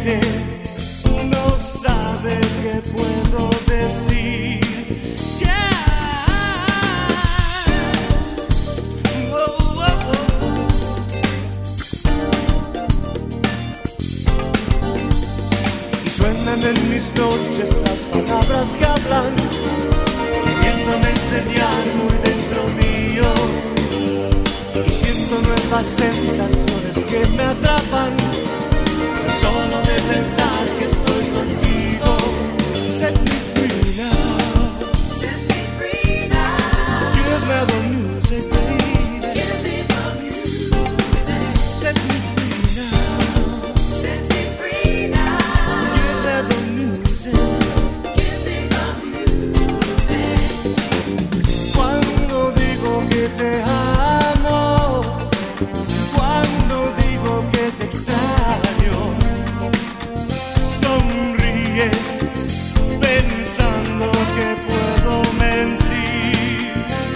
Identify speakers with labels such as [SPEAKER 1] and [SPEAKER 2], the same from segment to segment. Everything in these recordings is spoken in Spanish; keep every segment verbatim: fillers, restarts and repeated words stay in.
[SPEAKER 1] gente no sabe qué puedo decir. Yeah. Oh, oh, oh. Y suenan en mis noches las palabras que hablan, queriéndome enseñar muy dentro mío. Y siento nuevas sensaciones que me atrapan, solo de pensar que estoy contigo. Set me free now.
[SPEAKER 2] Set me free now.
[SPEAKER 1] Give me the music, baby.
[SPEAKER 2] Give me the music.
[SPEAKER 1] Set me free now.
[SPEAKER 2] Set me free now.
[SPEAKER 1] Give me the music.
[SPEAKER 2] Give me the music.
[SPEAKER 1] Cuando digo que te amo, cuando digo que te extraño, sonríes pensando que puedo mentir.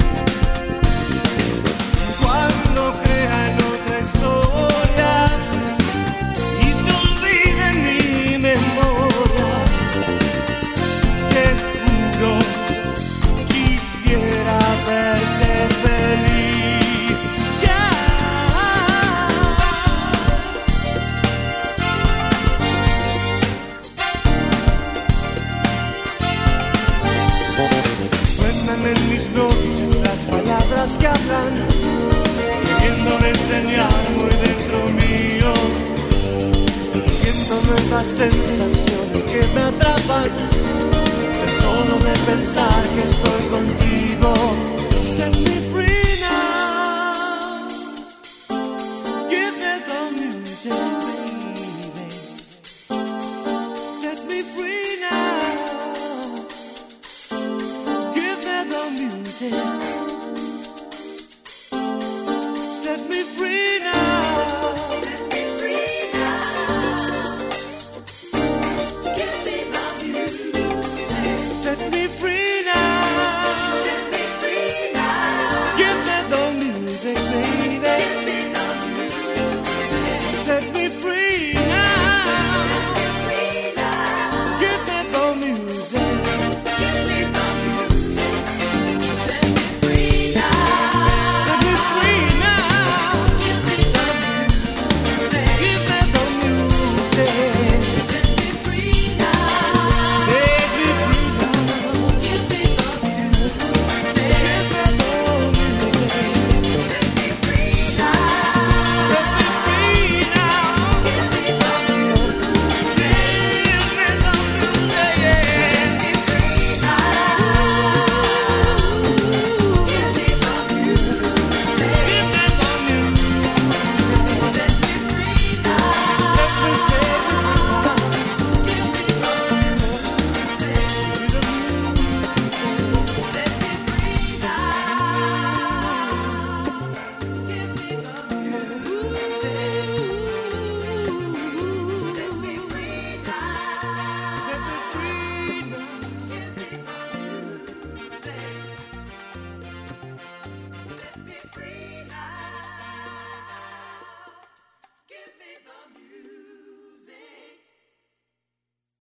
[SPEAKER 1] Cuando crea en otra historia y se olvide mi memoria, te juro, quisiera verte feliz. Yeah. Suenan en mis noches las palabras que hablan, queriéndome enseñar muy dentro mío. Y siento nuevas sensaciones que me atrapan, tan solo de pensar que estoy contigo. Set me free.